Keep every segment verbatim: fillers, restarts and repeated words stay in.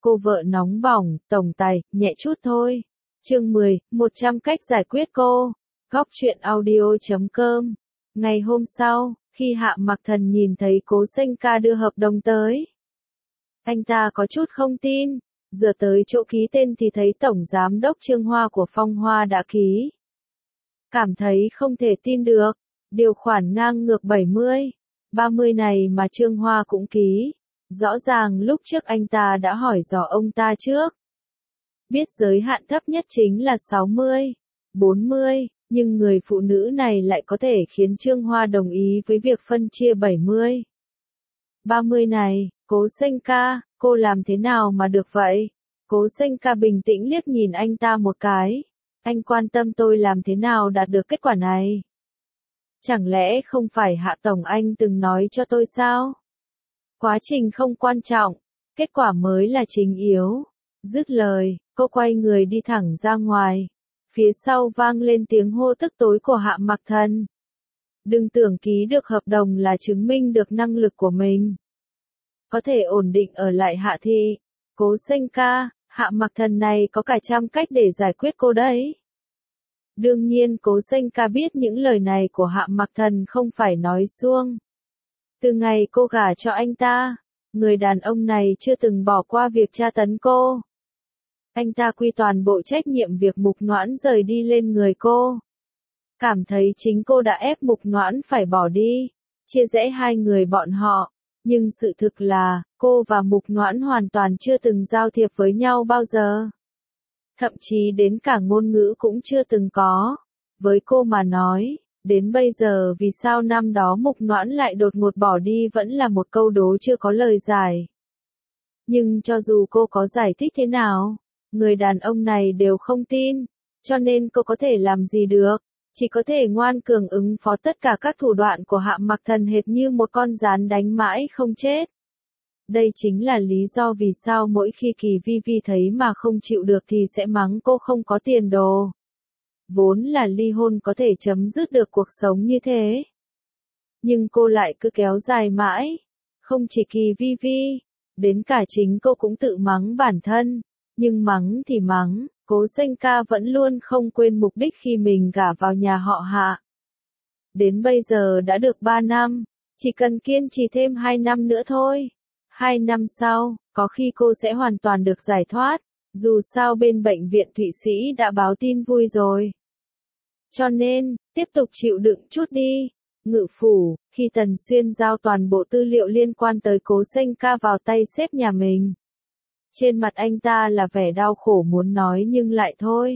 cô vợ nóng bỏng, tổng tài, nhẹ chút thôi. Chương mười, một trăm cách giải quyết cô. Góc truyện audio chấm com. Ngày hôm sau, khi Hạ Mặc Thần nhìn thấy Cố Xanh Ca đưa hợp đồng tới, anh ta có chút không tin, giờ tới chỗ ký tên thì thấy Tổng Giám đốc Trương Hoa của Phong Hoa đã ký. Cảm thấy không thể tin được, điều khoản ngang ngược bảy mươi, ba mươi này mà Trương Hoa cũng ký. Rõ ràng lúc trước anh ta đã hỏi dò ông ta trước. Biết giới hạn thấp nhất chính là sáu mươi, bốn mươi, nhưng người phụ nữ này lại có thể khiến Trương Hoa đồng ý với việc phân chia bảy mươi. ba mươi này, Cố Xanh Ca, cô làm thế nào mà được vậy? Cố Xanh Ca bình tĩnh liếc nhìn anh ta một cái. Anh quan tâm tôi làm thế nào đạt được kết quả này? Chẳng lẽ không phải Hạ Tổng anh từng nói cho tôi sao? Quá trình không quan trọng, kết quả mới là chính yếu. Dứt lời, cô quay người đi thẳng ra ngoài. Phía sau vang lên tiếng hô tức tối của Hạ Mặc Thần. Đừng tưởng ký được hợp đồng là chứng minh được năng lực của mình. Có thể ổn định ở lại Hạ thị. Cố Xanh Ca, Hạ Mặc Thần này có cả trăm cách để giải quyết cô đấy. Đương nhiên Cố Xanh Ca biết những lời này của Hạ Mặc Thần không phải nói suông. Từ ngày cô gả cho anh ta, người đàn ông này chưa từng bỏ qua việc tra tấn cô. Anh ta quy toàn bộ trách nhiệm việc Mục Noãn rời đi lên người cô. Cảm thấy chính cô đã ép Mục Noãn phải bỏ đi, chia rẽ hai người bọn họ. Nhưng sự thực là, cô và Mục Noãn hoàn toàn chưa từng giao thiệp với nhau bao giờ. Thậm chí đến cả ngôn ngữ cũng chưa từng có. Với cô mà nói, đến bây giờ vì sao năm đó Mục Noãn lại đột ngột bỏ đi vẫn là một câu đố chưa có lời giải. Nhưng cho dù cô có giải thích thế nào, người đàn ông này đều không tin, cho nên cô có thể làm gì được, chỉ có thể ngoan cường ứng phó tất cả các thủ đoạn của Hạ Mặc Thần hệt như một con gián đánh mãi không chết. Đây chính là lý do vì sao mỗi khi Kỳ Vi Vi thấy mà không chịu được thì sẽ mắng cô không có tiền đồ. Vốn là ly hôn có thể chấm dứt được cuộc sống như thế. Nhưng cô lại cứ kéo dài mãi. Không chỉ Kỳ Vi Vi, đến cả chính cô cũng tự mắng bản thân. Nhưng mắng thì mắng, Cố Xanh Ca vẫn luôn không quên mục đích khi mình gả vào nhà họ Hạ. Đến bây giờ đã được ba năm, chỉ cần kiên trì thêm hai năm nữa thôi. Hai năm sau, có khi cô sẽ hoàn toàn được giải thoát, dù sao bên bệnh viện Thụy Sĩ đã báo tin vui rồi. Cho nên, tiếp tục chịu đựng chút đi. Ngự phủ, khi Tần Xuyên giao toàn bộ tư liệu liên quan tới Cố Xanh Ca vào tay sếp nhà mình. Trên mặt anh ta là vẻ đau khổ muốn nói nhưng lại thôi.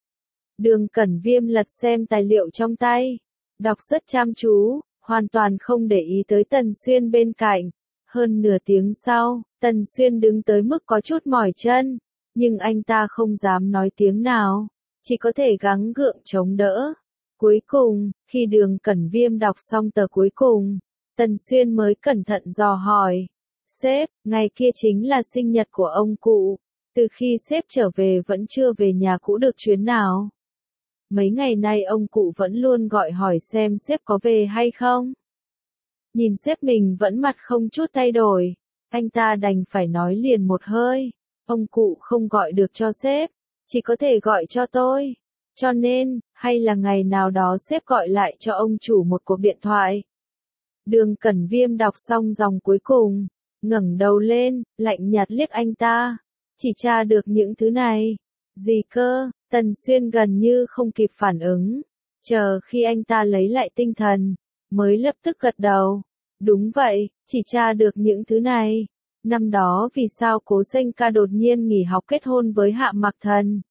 Đường Cẩn Viêm lật xem tài liệu trong tay, đọc rất chăm chú, hoàn toàn không để ý tới Tần Xuyên bên cạnh. Hơn nửa tiếng sau, Tần Xuyên đứng tới mức có chút mỏi chân, nhưng anh ta không dám nói tiếng nào, chỉ có thể gắng gượng chống đỡ. Cuối cùng, khi Đường Cẩn Viêm đọc xong tờ cuối cùng, Tần Xuyên mới cẩn thận dò hỏi. Sếp, ngày kia chính là sinh nhật của ông cụ. Từ khi sếp trở về vẫn chưa về nhà cũ được chuyến nào. Mấy ngày nay ông cụ vẫn luôn gọi hỏi xem sếp có về hay không. Nhìn sếp mình vẫn mặt không chút thay đổi, anh ta đành phải nói liền một hơi. Ông cụ không gọi được cho sếp, chỉ có thể gọi cho tôi. Cho nên, hay là ngày nào đó sếp gọi lại cho ông chủ một cuộc điện thoại. Đường Cẩn Viêm đọc xong dòng cuối cùng, ngẩng đầu lên, lạnh nhạt liếc anh ta. Chỉ tra được những thứ này. Gì cơ? Tần Xuyên gần như không kịp phản ứng. Chờ khi anh ta lấy lại tinh thần, mới lập tức gật đầu. Đúng vậy, chỉ tra được những thứ này. Năm đó vì sao Cố Xanh Ca đột nhiên nghỉ học kết hôn với Hạ Mặc Thần?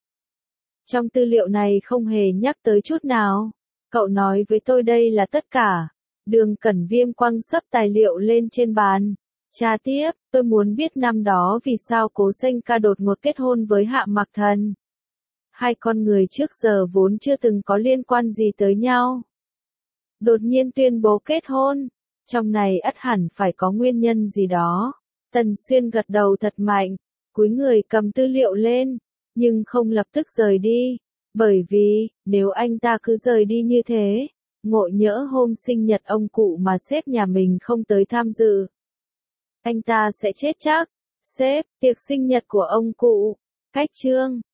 Trong tư liệu này không hề nhắc tới chút nào. Cậu nói với tôi đây là tất cả. Đường Cẩn Viêm quăng sấp tài liệu lên trên bàn. Tra tiếp, tôi muốn biết năm đó vì sao Cố Xanh Ca đột ngột kết hôn với Hạ Mặc Thần. Hai con người trước giờ vốn chưa từng có liên quan gì tới nhau. Đột nhiên tuyên bố kết hôn. Trong này ắt hẳn phải có nguyên nhân gì đó. Tần Xuyên gật đầu thật mạnh, cúi người cầm tư liệu lên, nhưng không lập tức rời đi. Bởi vì, nếu anh ta cứ rời đi như thế, ngộ nhỡ hôm sinh nhật ông cụ mà sếp nhà mình không tới tham dự, anh ta sẽ chết chắc. Sếp, tiệc sinh nhật của ông cụ. Khách trương.